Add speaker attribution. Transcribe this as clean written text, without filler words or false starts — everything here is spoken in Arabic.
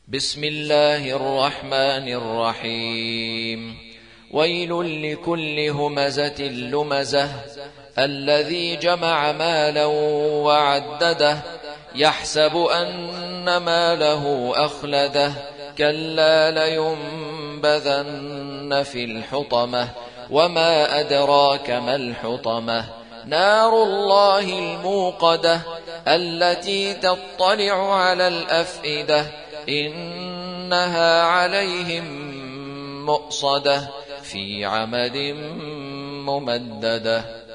Speaker 1: بسم الله الرحمن الرحيم. ويل لكل همزة لمزة الذي جمع مالا وعدده يحسب أن ماله أخلده كلا لينبذن في الحطمة وما أدراك ما الحطمة نار الله الموقدة التي تطلع على الأفئدة إنها عليهم مؤصدة في عمد ممددة.